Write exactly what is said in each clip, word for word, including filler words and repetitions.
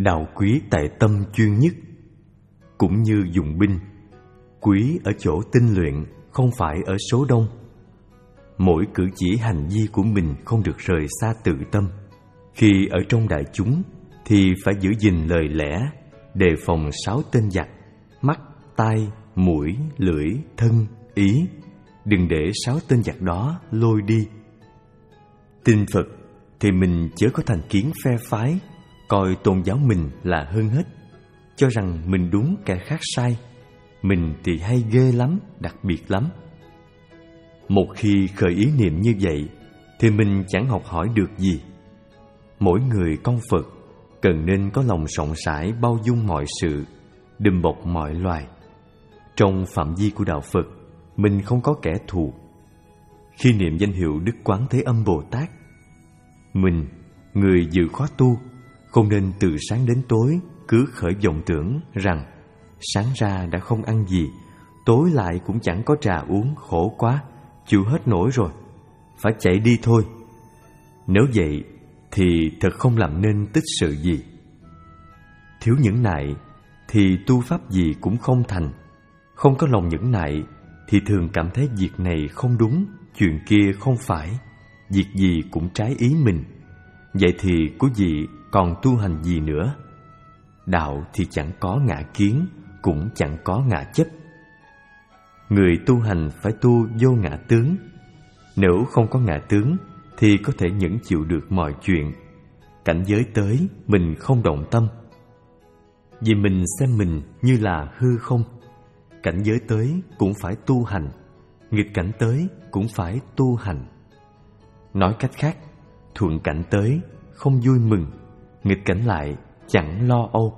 Đạo quý tại tâm chuyên nhất. Cũng như dùng binh, quý ở chỗ tinh luyện, không phải ở số đông. Mỗi cử chỉ hành vi của mình không được rời xa tự tâm. Khi ở trong đại chúng thì phải giữ gìn lời lẽ, đề phòng sáu tên giặc: mắt, tai, mũi, lưỡi, thân, ý. Đừng để sáu tên giặc đó lôi đi. Tin Phật thì mình chớ có thành kiến phe phái, coi tôn giáo mình là hơn hết, cho rằng mình đúng kẻ khác sai. Mình thì hay ghê lắm, đặc biệt lắm. Một khi khởi ý niệm như vậy thì mình chẳng học hỏi được gì. Mỗi người con Phật cần nên có lòng rộng rãi, bao dung mọi sự, đùm bọc mọi loài. Trong phạm vi của đạo Phật, mình không có kẻ thù. Khi niệm danh hiệu Đức Quán Thế Âm Bồ Tát, mình, người dự khóa tu, không nên từ sáng đến tối cứ khởi vọng tưởng rằng sáng ra đã không ăn gì, tối lại cũng chẳng có trà uống, khổ quá, chịu hết nổi rồi, phải chạy đi thôi. Nếu vậy thì thật không làm nên tích sự gì. Thiếu nhẫn nại thì tu pháp gì cũng không thành. Không có lòng nhẫn nại thì thường cảm thấy việc này không đúng, chuyện kia không phải, việc gì cũng trái ý mình. Vậy thì quý vị còn tu hành gì nữa? Đạo thì chẳng có ngã kiến, cũng chẳng có ngã chấp. Người tu hành phải tu vô ngã tướng. Nếu không có ngã tướng thì có thể nhẫn chịu được mọi chuyện. Cảnh giới tới mình không động tâm, vì mình xem mình như là hư không. Cảnh giới tới cũng phải tu hành, nghịch cảnh tới cũng phải tu hành. Nói cách khác, thuận cảnh tới không vui mừng, nghịch cảnh lại chẳng lo âu.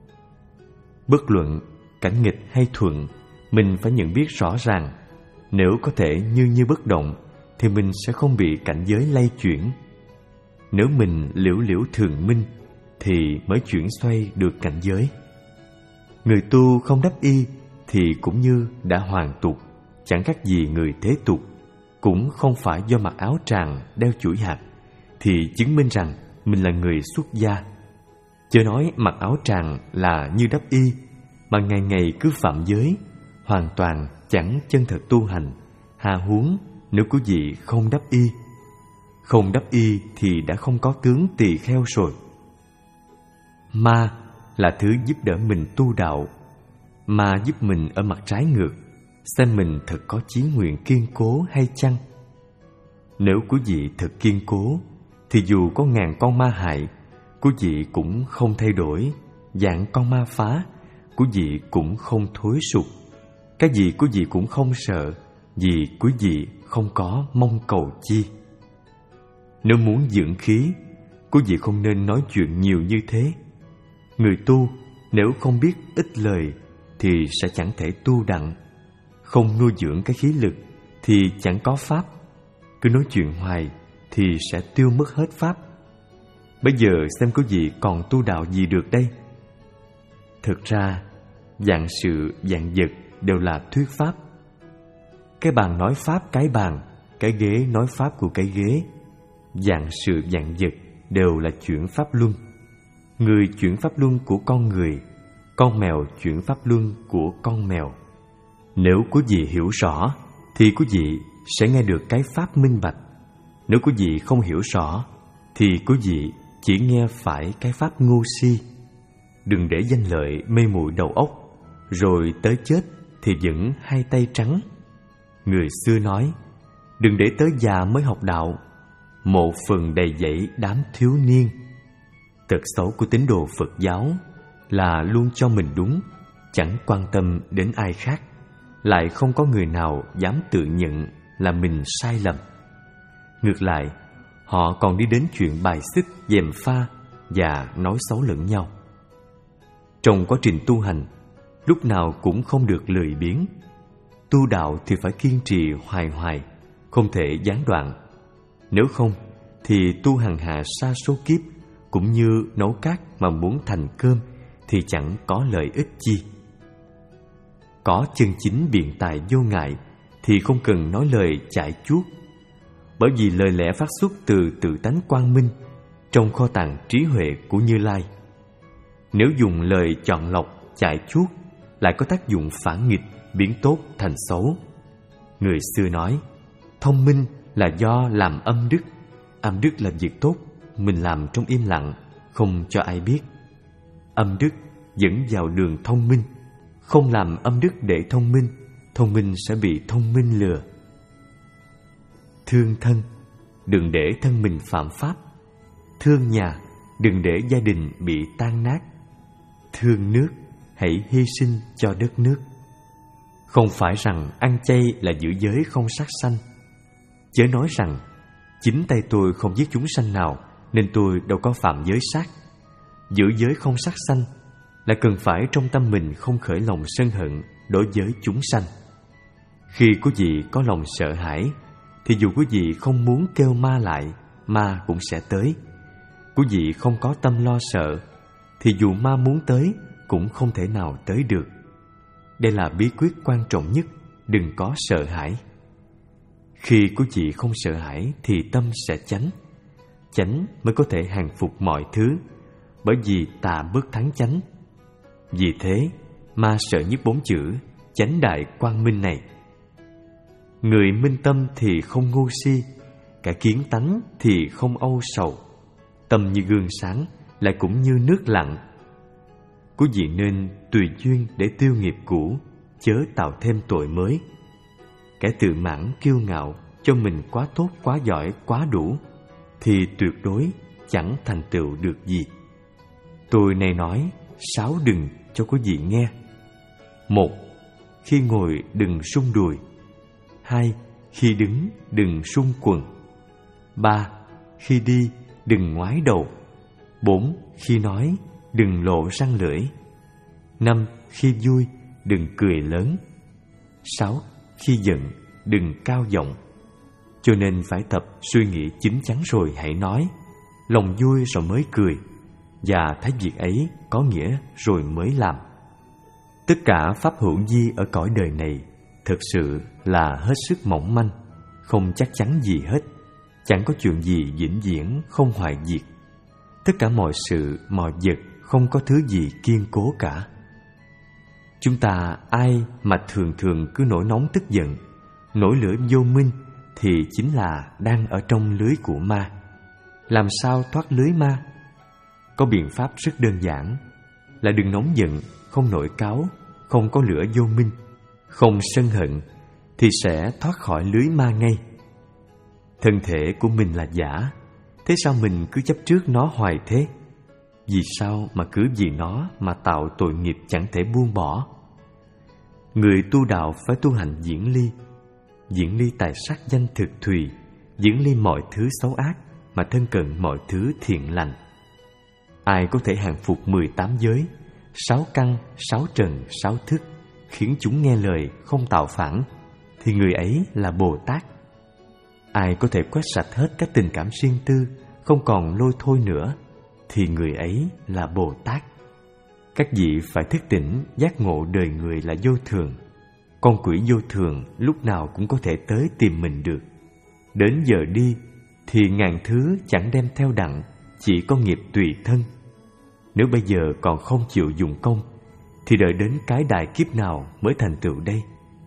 Bất luận cảnh nghịch hay thuận, mình phải nhận biết rõ ràng. Nếu có thể như như bất động thì mình sẽ không bị cảnh giới lay chuyển. Nếu mình liễu liễu thường minh thì mới chuyển xoay được cảnh giới. Người tu không đắp y thì cũng như đã hoàn tục, chẳng khác gì người thế tục. Cũng không phải do mặc áo tràng đeo chuỗi hạt thì chứng minh rằng mình là người xuất gia. Chớ nói mặc áo tràng là như đắp y, mà ngày ngày cứ phạm giới, hoàn toàn chẳng chân thật tu hành. Hà huống nếu quý vị không đắp y. Không đắp y thì đã không có tướng tỳ kheo rồi. Ma là thứ giúp đỡ mình tu đạo. Ma giúp mình ở mặt trái ngược, xem mình thật có chí nguyện kiên cố hay chăng. Nếu quý vị thật kiên cố thì dù có ngàn con ma hại, quý vị cũng không thay đổi. Dạng con ma phá, quý vị cũng không thối sụp. Cái gì quý vị cũng không sợ, vì quý vị không có mong cầu chi. Nếu muốn dưỡng khí, quý vị không nên nói chuyện nhiều như thế. Người tu nếu không biết ít lời thì sẽ chẳng thể tu đặng. Không nuôi dưỡng cái khí lực thì chẳng có pháp. Cứ nói chuyện hoài thì sẽ tiêu mất hết pháp. Bây giờ xem quý vị còn tu đạo gì được đây? Thực ra vạn sự vạn vật đều là thuyết pháp. Cái bàn nói pháp cái bàn, cái ghế nói pháp của cái ghế. Vạn sự vạn vật đều là chuyển pháp luân. Người chuyển pháp luân của con người, con mèo chuyển pháp luân của con mèo. Nếu quý vị hiểu rõ thì quý vị sẽ nghe được cái pháp minh bạch. Nếu quý vị không hiểu rõ thì quý vị chỉ nghe phải cái pháp ngu si. Đừng để danh lợi mê muội đầu óc, rồi tới chết thì vẫn hai tay trắng. Người xưa nói, đừng để tới già mới học đạo, một phần đầy dẫy đám thiếu niên. Tật xấu của tín đồ Phật giáo là luôn cho mình đúng, chẳng quan tâm đến ai khác. Lại không có người nào dám tự nhận là mình sai lầm. Ngược lại, họ còn đi đến chuyện bài xích, gièm pha và nói xấu lẫn nhau. Trong quá trình tu hành, lúc nào cũng không được lười biếng. Tu đạo thì phải kiên trì hoài hoài, không thể gián đoạn. Nếu không thì tu hằng hà sa số kiếp, cũng như nấu cát mà muốn thành cơm thì chẳng có lợi ích chi. Có chân chính biện tài vô ngại thì không cần nói lời chải chuốt, bởi vì lời lẽ phát xuất từ tự tánh quang minh trong kho tàng trí huệ của Như Lai. Nếu dùng lời chọn lọc, chải chuốt, lại có tác dụng phản nghịch, biến tốt thành xấu. Người xưa nói, thông minh là do làm âm đức. Âm đức là việc tốt, mình làm trong im lặng, không cho ai biết. Âm đức dẫn vào đường thông minh. Không làm âm đức để thông minh, thông minh sẽ bị thông minh lừa. Thương thân, đừng để thân mình phạm pháp. Thương nhà, đừng để gia đình bị tan nát. Thương nước, hãy hy sinh cho đất nước. Không phải rằng ăn chay là giữ giới không sát sanh. Chớ nói rằng chính tay tôi không giết chúng sanh nào nên tôi đâu có phạm giới sát. Giữ giới không sát sanh là cần phải trong tâm mình không khởi lòng sân hận đối với chúng sanh. Khi quý vị có lòng sợ hãi thì dù quý vị không muốn kêu ma lại, ma cũng sẽ tới. Quý vị không có tâm lo sợ thì dù ma muốn tới cũng không thể nào tới được. Đây là bí quyết quan trọng nhất, đừng có sợ hãi. Khi quý vị không sợ hãi thì tâm sẽ chánh. Chánh mới có thể hàng phục mọi thứ, bởi vì tà bớt thắng chánh. Vì thế, ma sợ nhất bốn chữ chánh đại quang minh này. Người minh tâm thì không ngu si, cả kiến tánh thì không âu sầu. Tâm như gương sáng, lại cũng như nước lặng. Quý vị nên tùy duyên để tiêu nghiệp cũ, chớ tạo thêm tội mới. Kẻ tự mãn kiêu ngạo cho mình quá tốt, quá giỏi, quá đủ thì tuyệt đối chẳng thành tựu được gì. Tôi này nói sáu đừng cho quý vị nghe. Một, khi ngồi đừng sung đùi. Hai, khi đứng đừng sung quần. Ba, khi đi đừng ngoái đầu. Bốn, khi nói đừng lộ răng lưỡi. Năm, khi vui đừng cười lớn. Sáu, khi giận đừng cao giọng. Cho nên phải tập suy nghĩ chín chắn rồi hãy nói, lòng vui rồi mới cười, và thấy việc ấy có nghĩa rồi mới làm. Tất cả pháp hữu vi ở cõi đời này thực sự là hết sức mỏng manh, không chắc chắn gì hết. Chẳng có chuyện gì vĩnh viễn không hoại diệt. Tất cả mọi sự, mọi vật không có thứ gì kiên cố cả. Chúng ta ai mà thường thường cứ nổi nóng tức giận, nổi lửa vô minh thì chính là đang ở trong lưới của ma. Làm sao thoát lưới ma? Có biện pháp rất đơn giản, là đừng nóng giận, không nổi cáu, không có lửa vô minh, không sân hận, thì sẽ thoát khỏi lưới ma ngay. Thân thể của mình là giả, thế sao mình cứ chấp trước nó hoài thế? Vì sao mà cứ vì nó mà tạo tội nghiệp chẳng thể buông bỏ? Người tu đạo phải tu hành diễn ly, diễn ly tài sắc danh thực thùy, diễn ly mọi thứ xấu ác mà thân cận mọi thứ thiện lành. Ai có thể hàng phục mười tám giới, sáu căn, sáu trần, sáu thức, khiến chúng nghe lời, không tạo phản, thì người ấy là Bồ Tát. Ai có thể quét sạch hết các tình cảm riêng tư, không còn lôi thôi nữa, thì người ấy là Bồ Tát. Các vị phải thức tỉnh, giác ngộ đời người là vô thường. Con quỷ vô thường lúc nào cũng có thể tới tìm mình được. Đến giờ đi thì ngàn thứ chẳng đem theo đặng, chỉ có nghiệp tùy thân. Nếu bây giờ còn không chịu dùng công, thì đợi đến cái đại kiếp nào mới thành tựu đây?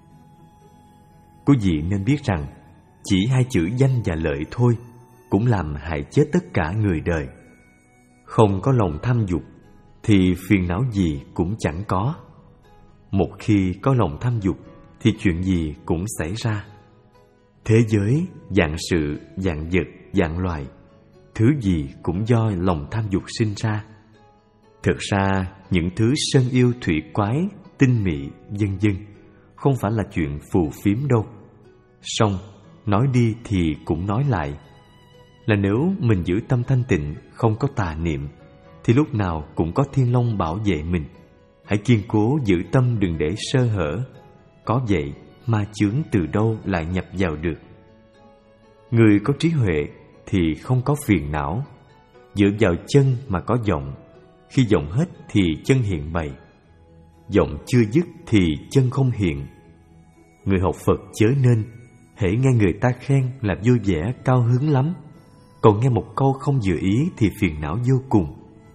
Quý vị nên biết rằng chỉ hai chữ danh và lợi thôi cũng làm hại chết tất cả người đời. Không có lòng tham dục thì phiền não gì cũng chẳng có. Một khi có lòng tham dục thì chuyện gì cũng xảy ra. Thế giới, vạn sự, vạn vật, vạn loài, thứ gì cũng do lòng tham dục sinh ra. Thực ra những thứ sân yêu thủy quái, tinh mị, vân vân không phải là chuyện phù phiếm đâu. Song nói đi thì cũng nói lại, là nếu mình giữ tâm thanh tịnh, không có tà niệm, thì lúc nào cũng có Thiên Long bảo vệ mình. Hãy kiên cố giữ tâm, đừng để sơ hở. Có vậy ma chướng từ đâu lại nhập vào được. Người có trí huệ thì không có phiền não. Dựa vào chân mà có vọng, khi vọng hết thì chân hiện bày. Vọng chưa dứt thì chân không hiện. Người học Phật chớ nên hễ nghe người ta khen là vui vẻ cao hứng lắm, còn nghe một câu không vừa ý thì phiền não vô cùng.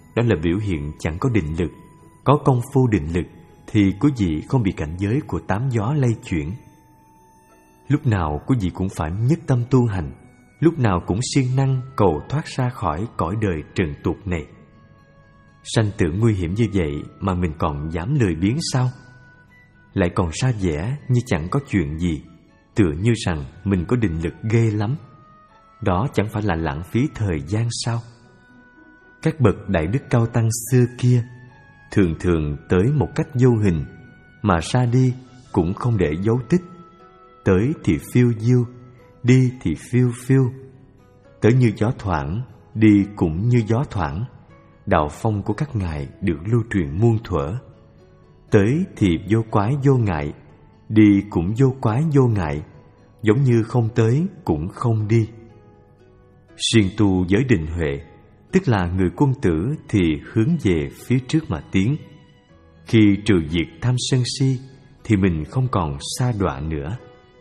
đó là biểu hiện chẳng có định lực. Có công phu định lực thì quý vị không bị cảnh giới của tám gió lay chuyển. Lúc nào quý vị cũng phải nhất tâm tu hành, lúc nào cũng siêng năng cầu thoát ra khỏi cõi đời trần tục này. Sanh tử nguy hiểm như vậy mà mình còn dám lười biếng sao? Lại còn ra vẻ như chẳng có chuyện gì, tựa như rằng mình có định lực ghê lắm. Đó chẳng phải là lãng phí thời gian sao? Các bậc đại đức cao tăng xưa kia thường thường tới một cách vô hình, mà ra đi cũng không để dấu tích. Tới thì phiêu diêu, đi thì phiêu phiêu. Tới như gió thoảng, đi cũng như gió thoảng. Đạo phong của các ngài được lưu truyền muôn thuở. Tới thì vô quái vô ngại, đi cũng vô quái vô ngại, giống như không tới cũng không đi. Siêng tu giới định huệ, tức là người quân tử thì hướng về phía trước mà tiến. Khi trừ diệt tham sân si thì mình không còn sa đọa nữa.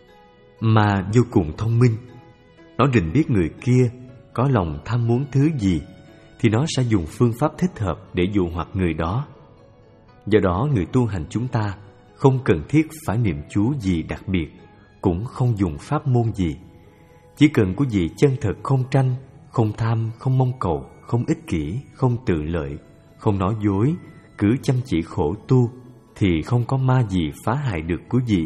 Mà vô cùng thông minh, nó định biết người kia có lòng tham muốn thứ gì thì nó sẽ dùng phương pháp thích hợp để dụ hoặc người đó. Do đó người tu hành chúng ta không cần thiết phải niệm chú gì đặc biệt, cũng không dùng pháp môn gì. Chỉ cần quý vị chân thật không tranh, không tham, không mong cầu, không ích kỷ, không tự lợi, không nói dối, cứ chăm chỉ khổ tu thì không có ma gì phá hại được quý vị.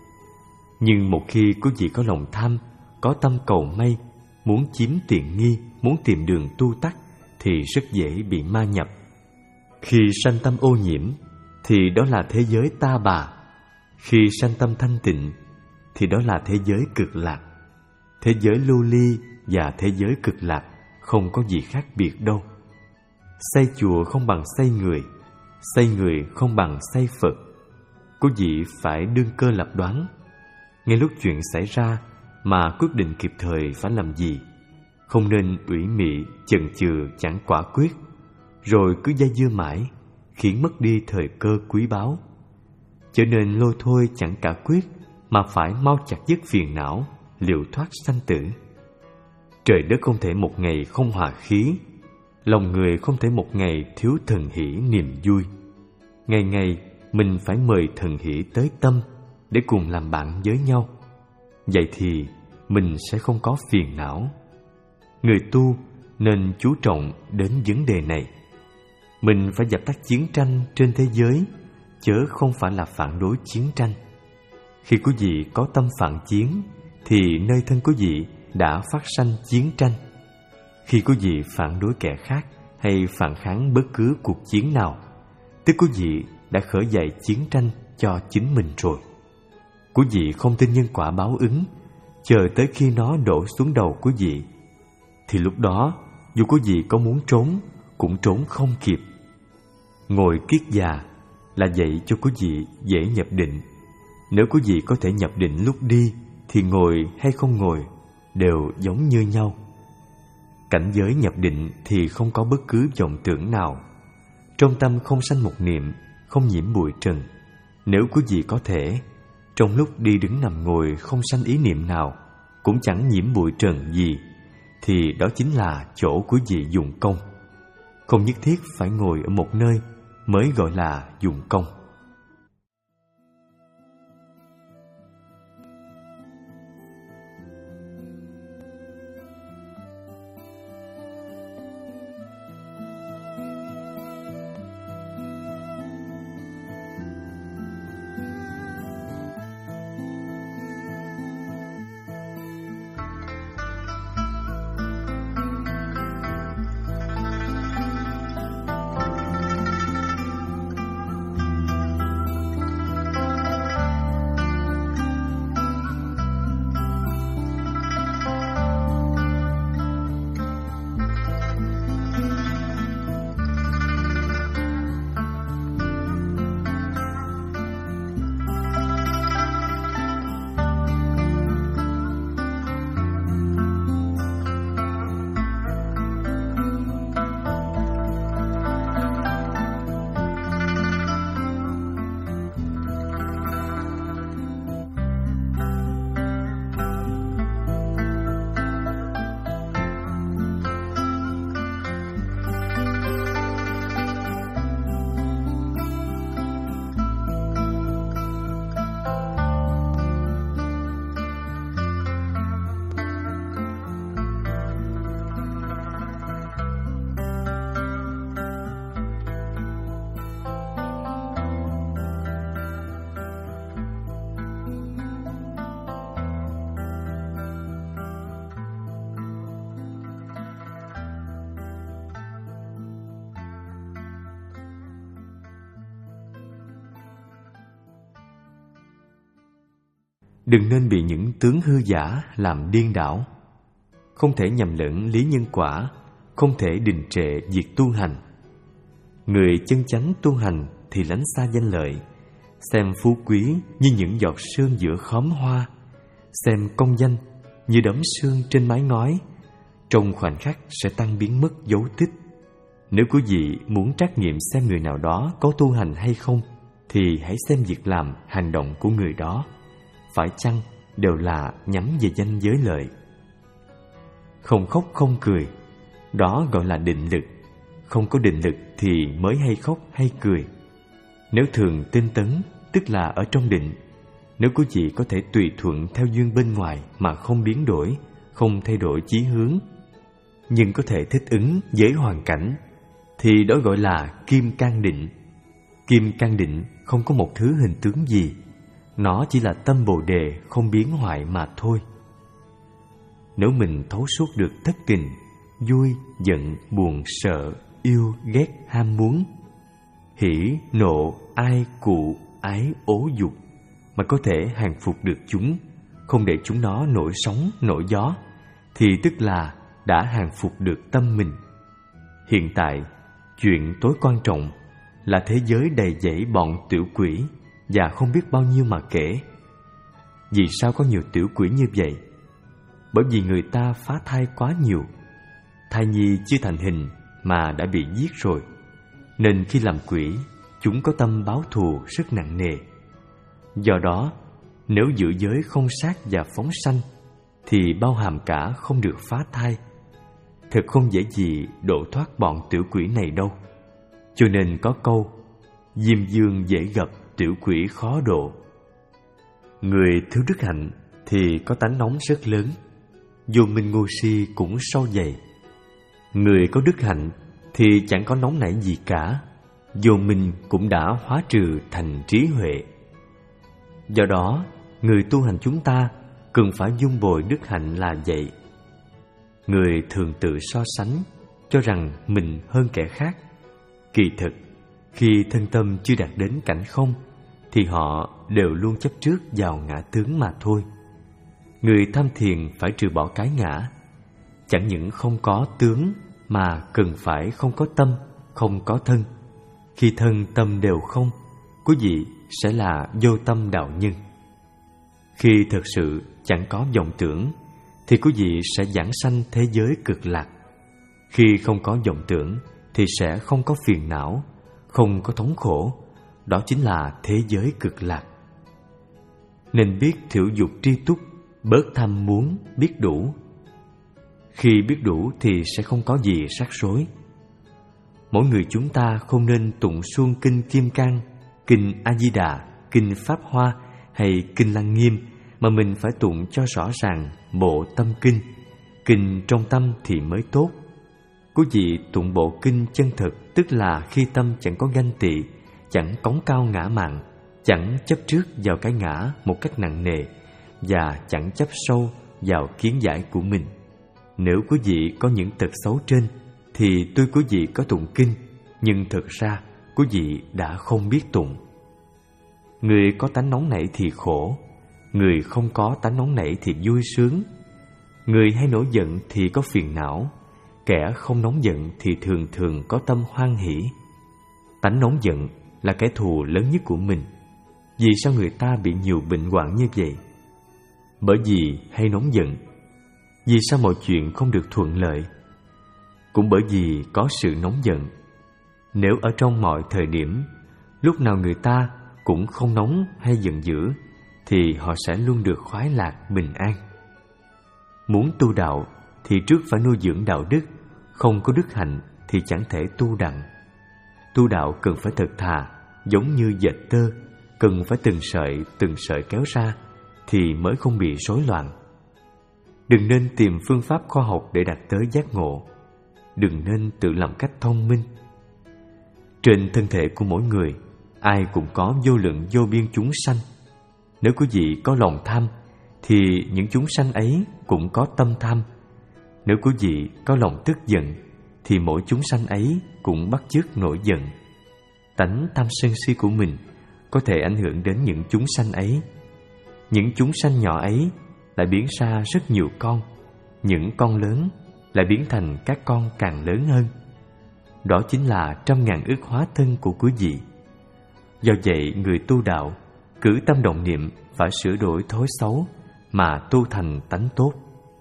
Nhưng một khi quý vị có lòng tham, có tâm cầu may, muốn chiếm tiện nghi, muốn tìm đường tu tắc thì rất dễ bị ma nhập. Khi sanh tâm ô nhiễm thì đó là thế giới ta bà. Khi sanh tâm thanh tịnh thì đó là thế giới cực lạc. Thế giới lưu ly và thế giới cực lạc không có gì khác biệt đâu. Xây chùa không bằng xây người, xây người không bằng xây Phật. Quý vị phải đương cơ lập đoán, ngay lúc chuyện xảy ra mà quyết định kịp thời phải làm gì. Không nên ủy mị, chần chừ chẳng quả quyết, rồi cứ dây dưa mãi, khiến mất đi thời cơ quý báu. Cho nên lôi thôi chẳng cả quyết, mà phải mau chặt dứt phiền não, liệu thoát sanh tử. Trời đất không thể một ngày không hòa khí, lòng người không thể một ngày thiếu thần hỷ niềm vui. Ngày ngày mình phải mời thần hỷ tới tâm để cùng làm bạn với nhau. Vậy thì mình sẽ không có phiền não. Người tu nên chú trọng đến vấn đề này. Mình phải dập tắt chiến tranh trên thế giới, chớ không phải là phản đối chiến tranh. Khi quý vị có tâm phản chiến thì nơi thân quý vị đã phát sanh chiến tranh. Khi quý vị phản đối kẻ khác hay phản kháng bất cứ cuộc chiến nào, tức quý vị đã khởi dậy chiến tranh cho chính mình rồi. Quý vị không tin nhân quả báo ứng, chờ tới khi nó đổ xuống đầu quý vị, thì lúc đó dù quý vị có muốn trốn cũng trốn không kịp. Ngồi kiết già là dạy cho quý vị dễ nhập định. Nếu quý vị có thể nhập định lúc đi thì ngồi hay không ngồi đều giống như nhau. Cảnh giới nhập định thì không có bất cứ vọng tưởng nào. Trong tâm không sanh một niệm, không nhiễm bụi trần. Nếu quý vị có thể, trong lúc đi đứng nằm ngồi không sanh ý niệm nào, cũng chẳng nhiễm bụi trần gì, thì đó chính là chỗ quý vị dụng công. Không nhất thiết phải ngồi ở một nơi mới gọi là dụng công. Đừng nên bị những tướng hư giả làm điên đảo. Không thể nhầm lẫn lý nhân quả, không thể đình trệ việc tu hành. Người chân chánh tu hành thì lánh xa danh lợi, xem phú quý như những giọt sương giữa khóm hoa, xem công danh như đốm sương trên mái ngói, trong khoảnh khắc sẽ tan biến mất dấu tích. Nếu quý vị muốn trắc nghiệm xem người nào đó có tu hành hay không, thì hãy xem việc làm, hành động của người đó phải chăng đều là nhắm về danh giới lợi. Không khóc không cười, đó gọi là định lực. Không có định lực thì mới hay khóc hay cười. Nếu thường tinh tấn, tức là ở trong định. Nếu quý vị có thể tùy thuận theo duyên bên ngoài mà không biến đổi, không thay đổi chí hướng, nhưng có thể thích ứng với hoàn cảnh, thì đó gọi là kim cang định. Kim cang định không có một thứ hình tướng gì, nó chỉ là tâm Bồ Đề không biến hoại mà thôi. Nếu mình thấu suốt được thất tình, vui, giận, buồn, sợ, yêu, ghét, ham muốn, hỉ, nộ, ai, cụ, ái, ố, dục, mà có thể hàng phục được chúng, không để chúng nó nổi sóng, nổi gió, thì tức là đã hàng phục được tâm mình. Hiện tại, chuyện tối quan trọng là thế giới đầy dẫy bọn tiểu quỷ, và không biết bao nhiêu mà kể. Vì sao có nhiều tiểu quỷ như vậy? Bởi vì người ta phá thai quá nhiều. Thai nhi chưa thành hình mà đã bị giết rồi, nên khi làm quỷ, chúng có tâm báo thù rất nặng nề. Do đó, nếu giữ giới không sát và phóng sanh, thì bao hàm cả không được phá thai. Thật không dễ gì độ thoát bọn tiểu quỷ này đâu. Cho nên có câu, diêm dương dễ gặp, tiểu quỷ khó độ. Người thiếu đức hạnh thì có tánh nóng rất lớn, vô minh ngu si cũng sâu dày. Người có đức hạnh thì chẳng có nóng nảy gì cả, vô minh cũng đã hóa trừ thành trí huệ. Do đó, người tu hành chúng ta cần phải dung bồi đức hạnh là vậy. Người thường tự so sánh, cho rằng mình hơn kẻ khác. Kỳ thực, khi thân tâm chưa đạt đến cảnh không, thì họ đều luôn chấp trước vào ngã tướng mà thôi. Người tham thiền phải trừ bỏ cái ngã, chẳng những không có tướng mà cần phải không có tâm, không có thân. Khi thân tâm đều không, quý vị sẽ là vô tâm đạo nhân. Khi thực sự chẳng có vọng tưởng, thì quý vị sẽ giảng sanh thế giới cực lạc. Khi không có vọng tưởng, thì sẽ không có phiền não, không có thống khổ. Đó chính là thế giới cực lạc. Nên biết thiểu dục tri túc, bớt tham muốn, biết đủ. Khi biết đủ thì sẽ không có gì rắc rối. Mỗi người chúng ta không nên tụng suông kinh Kim Cang, kinh A Di Đà, kinh Pháp Hoa hay kinh Lăng Nghiêm, mà mình phải tụng cho rõ ràng bộ tâm kinh. Kinh trong tâm thì mới tốt. Quý vị tụng bộ kinh chân thực, tức là khi tâm chẳng có ganh tị, chẳng cống cao ngã mạn, chẳng chấp trước vào cái ngã một cách nặng nề, và chẳng chấp sâu vào kiến giải của mình. Nếu quý vị có những tật xấu trên, thì tuy quý vị có tụng kinh, nhưng thực ra quý vị đã không biết tụng. Người có tánh nóng nảy thì khổ, người không có tánh nóng nảy thì vui sướng. Người hay nổi giận thì có phiền não, kẻ không nóng giận thì thường thường có tâm hoan hỷ. Tánh nóng giận là kẻ thù lớn nhất của mình. Vì sao người ta bị nhiều bệnh hoạn như vậy? Bởi vì hay nóng giận. Vì sao mọi chuyện không được thuận lợi? Cũng bởi vì có sự nóng giận. Nếu ở trong mọi thời điểm, lúc nào người ta cũng không nóng hay giận dữ, thì họ sẽ luôn được khoái lạc, bình an. Muốn tu đạo thì trước phải nuôi dưỡng đạo đức. Không có đức hạnh thì chẳng thể tu đặng. Tu đạo cần phải thật thà, giống như dệt tơ, cần phải từng sợi từng sợi kéo ra, thì mới không bị rối loạn. Đừng nên tìm phương pháp khoa học để đạt tới giác ngộ. Đừng nên tự làm cách thông minh. Trên thân thể của mỗi người, ai cũng có vô lượng vô biên chúng sanh. Nếu quý vị có lòng tham, thì những chúng sanh ấy cũng có tâm tham. Nếu quý vị có lòng tức giận, thì mỗi chúng sanh ấy cũng bắt chước nổi giận. Tánh tham sân si của mình có thể ảnh hưởng đến những chúng sanh ấy. những chúng sanh nhỏ ấy lại biến ra rất nhiều con, những con lớn lại biến thành các con càng lớn hơn. Đó chính là trăm ngàn ức hóa thân của quý vị. Do vậy, người tu đạo cứ tâm động niệm phải sửa đổi thói xấu mà tu thành tánh tốt.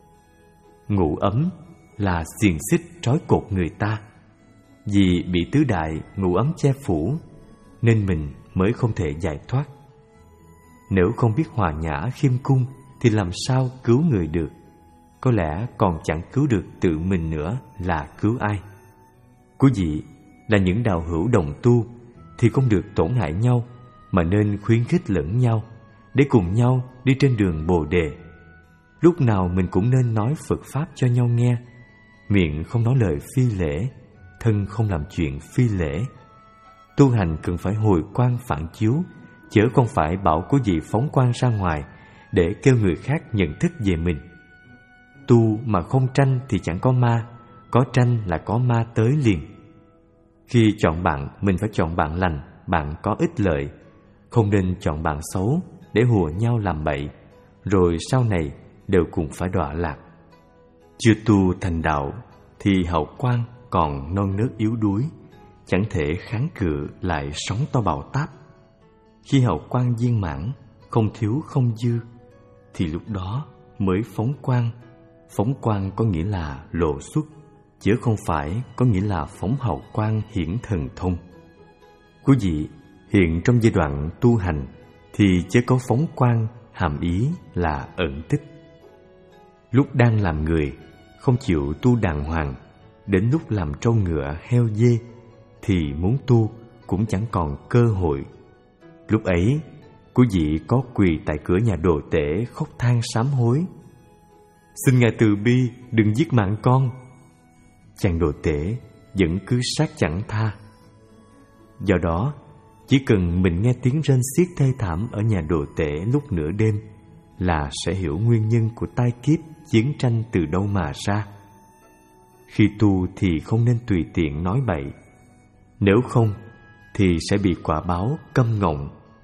Ngủ ấm là xiềng xích trói cột người ta. Vì bị tứ đại ngũ ấm che phủ nên mình mới không thể giải thoát. Nếu không biết hòa nhã khiêm cung thì làm sao cứu người được? Có lẽ còn chẳng cứu được tự mình nữa là cứu ai? Quý vị là những đạo hữu đồng tu thì không được tổn hại nhau, mà nên khuyến khích lẫn nhau để cùng nhau đi trên đường Bồ Đề. Lúc nào mình cũng nên nói Phật Pháp cho nhau nghe, miệng không nói lời phi lễ, thân không làm chuyện phi lễ. Tu hành cần phải hồi quang phản chiếu, chớ không phải bảo quý vị phóng quang ra ngoài để kêu người khác nhận thức về mình. Tu mà không tranh thì chẳng có ma, có tranh là có ma tới liền. Khi chọn bạn, mình phải chọn bạn lành, bạn có ích lợi, không nên chọn bạn xấu để hùa nhau làm bậy, rồi sau này đều cùng phải đọa lạc. Chưa tu thành đạo thì hậu quang còn non nớt yếu đuối, chẳng thể kháng cự lại sóng to bão táp. Khi hậu quang viên mãn, không thiếu không dư, thì lúc đó mới phóng quang. Phóng quang có nghĩa là lộ xuất, chứ không phải có nghĩa là phóng hào quang hiển thần thông. Quý vị hiện trong giai đoạn tu hành thì chớ có phóng quang, hàm ý là ẩn tích. Lúc đang làm người, không chịu tu đàng hoàng, đến lúc làm trâu ngựa heo dê thì muốn tu cũng chẳng còn cơ hội. Lúc ấy, quý vị có quỳ tại cửa nhà đồ tể khóc than sám hối: "Xin Ngài từ bi, đừng giết mạng con." Chàng đồ tể vẫn cứ sát chẳng tha. Do đó, chỉ cần mình nghe tiếng rên xiết thê thảm ở nhà đồ tể lúc nửa đêm là sẽ hiểu nguyên nhân của tai kiếp chiến tranh từ đâu mà ra. Khi tu thì không nên tùy tiện nói bậy, nếu không thì sẽ bị quả báo câm ngọng.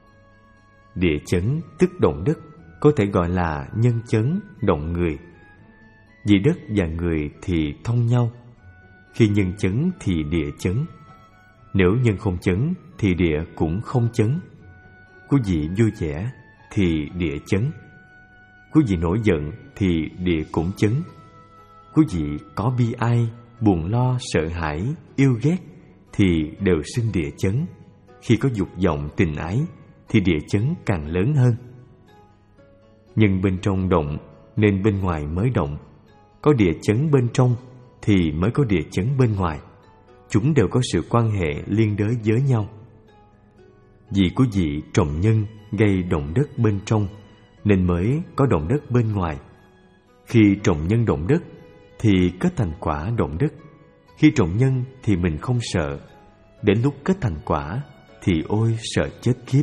Địa chấn tức động đất, có thể gọi là nhân chấn động người. Vì đất và người thì thông nhau, khi nhân chấn thì địa chấn. Nếu nhân không chấn thì địa cũng không chấn. Quý vị vui vẻ thì địa chấn, quý vị nổi giận thì địa cũng chấn. Quý vị có bi ai, buồn lo, sợ hãi, yêu ghét thì đều sinh địa chấn. Khi có dục vọng tình ái thì địa chấn càng lớn hơn. Nhưng bên trong động nên bên ngoài mới động. Có địa chấn bên trong thì mới có địa chấn bên ngoài. Chúng đều có sự quan hệ liên đới với nhau. Vì quý vị trồng nhân gây động đất bên trong nên mới có động đất bên ngoài. Khi trồng nhân động đất thì kết thành quả động đất. Khi trồng nhân thì mình không sợ, đến lúc kết thành quả thì ôi sợ chết khiếp.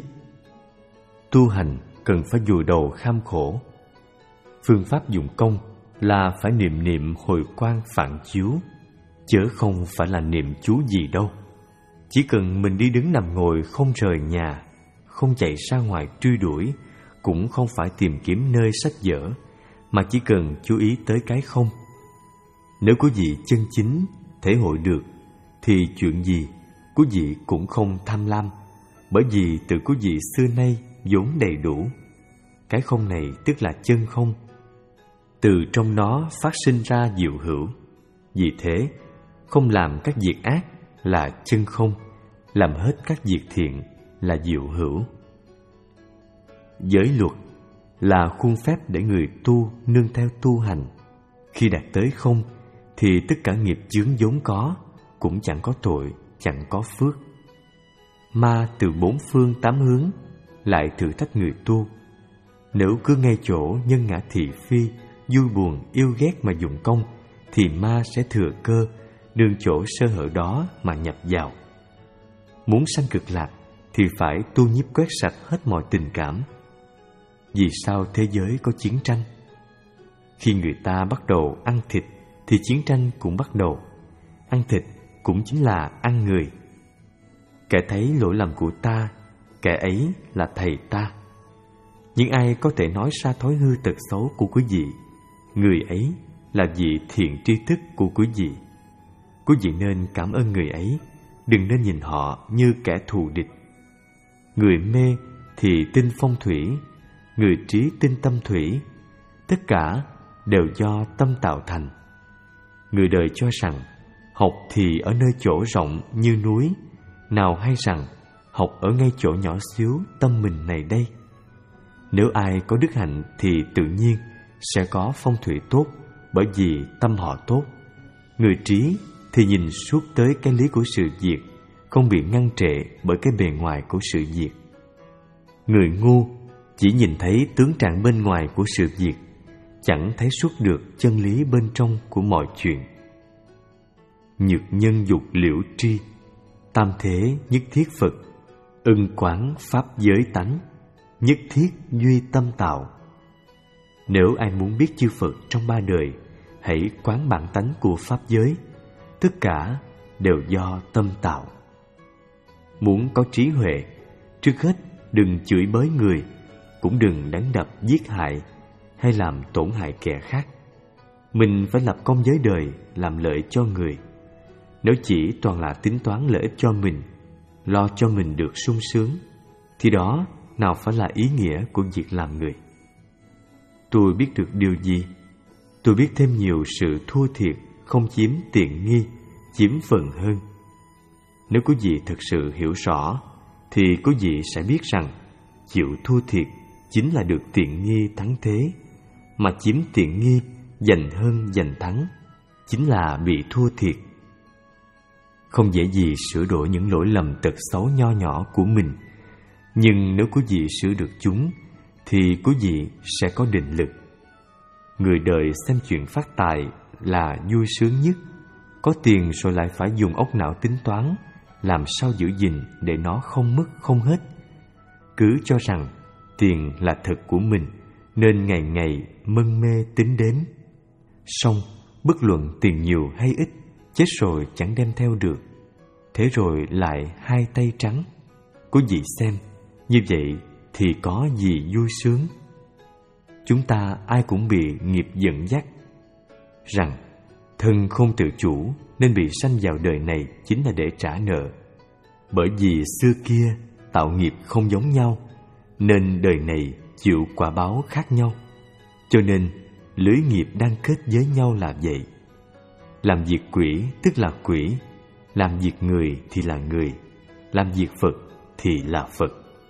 Tu hành cần phải vùi đầu kham khổ. Phương pháp dụng công là phải niệm niệm hồi quang phản chiếu, chớ không phải là niệm chú gì đâu. Chỉ cần mình đi đứng nằm ngồi không rời nhà, không chạy ra ngoài truy đuổi, cũng không phải tìm kiếm nơi sách vở, mà chỉ cần chú ý tới cái không. Nếu quý vị chân chính thể hội được thì chuyện gì quý vị cũng không tham lam, bởi vì tự quý vị xưa nay vốn đầy đủ. Cái không này tức là chân không. Từ trong nó phát sinh ra diệu hữu. Vì thế, không làm các việc ác là chân không, làm hết các việc thiện là diệu hữu. Giới luật là khuôn phép để người tu nương theo tu hành. Khi đạt tới không thì tất cả nghiệp chướng vốn có cũng chẳng có tội, chẳng có phước. Ma từ bốn phương tám hướng lại thử thách người tu. Nếu cứ ngay chỗ nhân ngã thị phi, vui buồn, yêu ghét mà dụng công, thì ma sẽ thừa cơ nương chỗ sơ hở đó mà nhập vào. Muốn sanh cực lạc thì phải tu nhiếp quét sạch hết mọi tình cảm. Vì sao thế giới có chiến tranh? Khi người ta bắt đầu ăn thịt thì chiến tranh cũng bắt đầu. Ăn thịt cũng chính là ăn người. Kẻ thấy lỗi lầm của ta, kẻ ấy là thầy ta. những ai có thể nói ra thói hư tật xấu của quý vị, người ấy là vị thiện tri thức của quý vị. Quý vị nên cảm ơn người ấy, đừng nên nhìn họ như kẻ thù địch. Người mê thì tin phong thủy, người trí tin tâm thủy, tất cả đều do tâm tạo thành. Người đời cho rằng học thì ở nơi chỗ rộng như núi, nào hay rằng học ở ngay chỗ nhỏ xíu tâm mình này đây. Nếu ai có đức hạnh thì tự nhiên sẽ có phong thủy tốt, bởi vì tâm họ tốt. Người trí thì nhìn suốt tới cái lý của sự việc, không bị ngăn trệ bởi cái bề ngoài của sự việc. Người ngu chỉ nhìn thấy tướng trạng bên ngoài của sự việc, chẳng thấy suốt được chân lý bên trong của mọi chuyện. Nhược nhân dục liễu tri, tam thế nhất thiết Phật, ưng quán pháp giới tánh, nhất thiết duy tâm tạo. Nếu ai muốn biết chư Phật trong ba đời, hãy quán bản tánh của pháp giới, tất cả đều do tâm tạo. Muốn có trí huệ, trước hết đừng chửi bới người, cũng đừng đánh đập giết hại hay làm tổn hại kẻ khác. Mình phải lập công giới đời làm lợi cho người. Nếu chỉ toàn là tính toán lợi ích cho mình, lo cho mình được sung sướng, thì đó nào phải là ý nghĩa của việc làm người. Tôi biết được điều gì? Tôi biết thêm nhiều sự thua thiệt, không chiếm tiện nghi, chiếm phần hơn. Nếu quý vị thực sự hiểu rõ, thì quý vị sẽ biết rằng chịu thua thiệt chính là được tiện nghi thắng thế, mà chiếm tiện nghi giành hơn giành thắng chính là bị thua thiệt. Không dễ gì sửa đổi những lỗi lầm tật xấu nho nhỏ của mình, nhưng nếu quý vị sửa được chúng thì quý vị sẽ có định lực. Người đời xem chuyện phát tài là vui sướng nhất, có tiền rồi lại phải dùng óc não tính toán làm sao giữ gìn để nó không mất không hết. Cứ cho rằng tiền là thực của mình nên ngày ngày mân mê tính đếm. Song bất luận tiền nhiều hay ít, chết rồi chẳng đem theo được, thế rồi lại hai tay trắng. Quý vị xem, như vậy thì có gì vui sướng? Chúng ta ai cũng bị nghiệp dẫn dắt, rằng thân không tự chủ nên bị sanh vào đời này chính là để trả nợ. Bởi vì xưa kia tạo nghiệp không giống nhau, nên đời này chịu quả báo khác nhau. Cho nên lưới nghiệp đang kết với nhau là vậy. Làm việc quỷ tức là quỷ, làm việc người thì là người, làm việc Phật thì là Phật.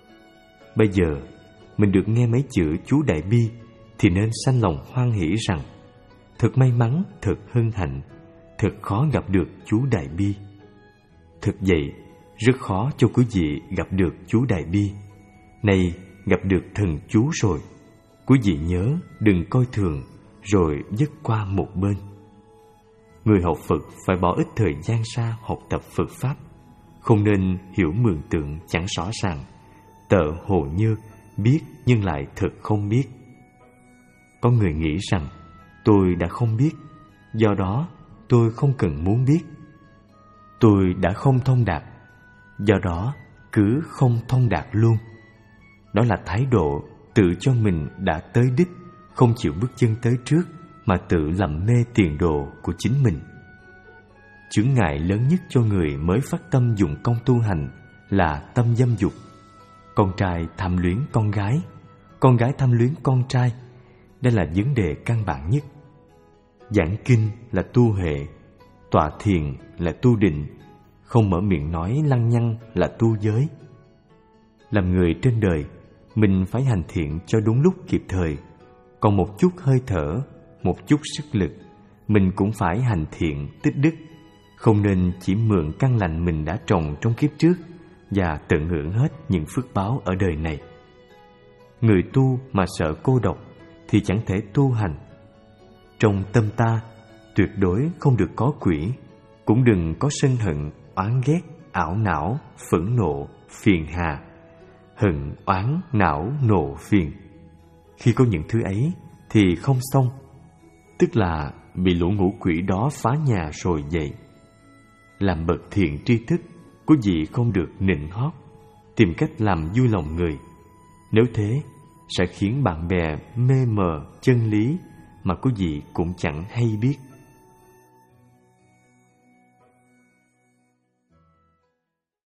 Bây giờ mình được nghe mấy chữ chú Đại Bi thì nên sanh lòng hoan hỷ rằng thật may mắn, thật hân hạnh, thật khó gặp được chú Đại Bi. Thực vậy, rất khó cho quý vị gặp được chú Đại Bi. Nay gặp được thần chú rồi, quý vị nhớ đừng coi thường rồi dứt qua một bên. Người học Phật phải bỏ ít thời gian ra học tập Phật Pháp, không nên hiểu mường tượng chẳng rõ ràng, tợ hồ như biết nhưng lại thật không biết. Có người nghĩ rằng tôi đã không biết, do đó tôi không cần muốn biết. Tôi đã không thông đạt, do đó cứ không thông đạt luôn. Đó là thái độ tự cho mình đã tới đích, không chịu bước chân tới trước mà tự lầm mê tiền đồ của chính mình. Chướng ngại lớn nhất cho người mới phát tâm dụng công tu hành là tâm dâm dục. Con trai tham luyến con gái, con gái tham luyến con trai. Đây là vấn đề căn bản nhất. Giảng kinh là tu hệ, tọa thiền là tu định, không mở miệng nói lăng nhăng là tu giới. Làm người trên đời, mình phải hành thiện cho đúng lúc kịp thời. Còn một chút hơi thở, một chút sức lực, mình cũng phải hành thiện tích đức. Không nên chỉ mượn căn lành mình đã trồng trong kiếp trước và tận hưởng hết những phước báo ở đời này. Người tu mà sợ cô độc thì chẳng thể tu hành. Trong tâm ta tuyệt đối không được có quỷ, cũng đừng có sân hận, oán ghét, ảo não, phẫn nộ, phiền hà. Hận, oán, não, nộ, phiền. Khi có những thứ ấy thì không xong, tức là bị lũ ngũ quỷ đó phá nhà rồi vậy. Làm bậc thiện tri thức, quý vị không được nịnh hót, tìm cách làm vui lòng người. Nếu thế, sẽ khiến bạn bè mê mờ chân lý mà quý vị cũng chẳng hay biết.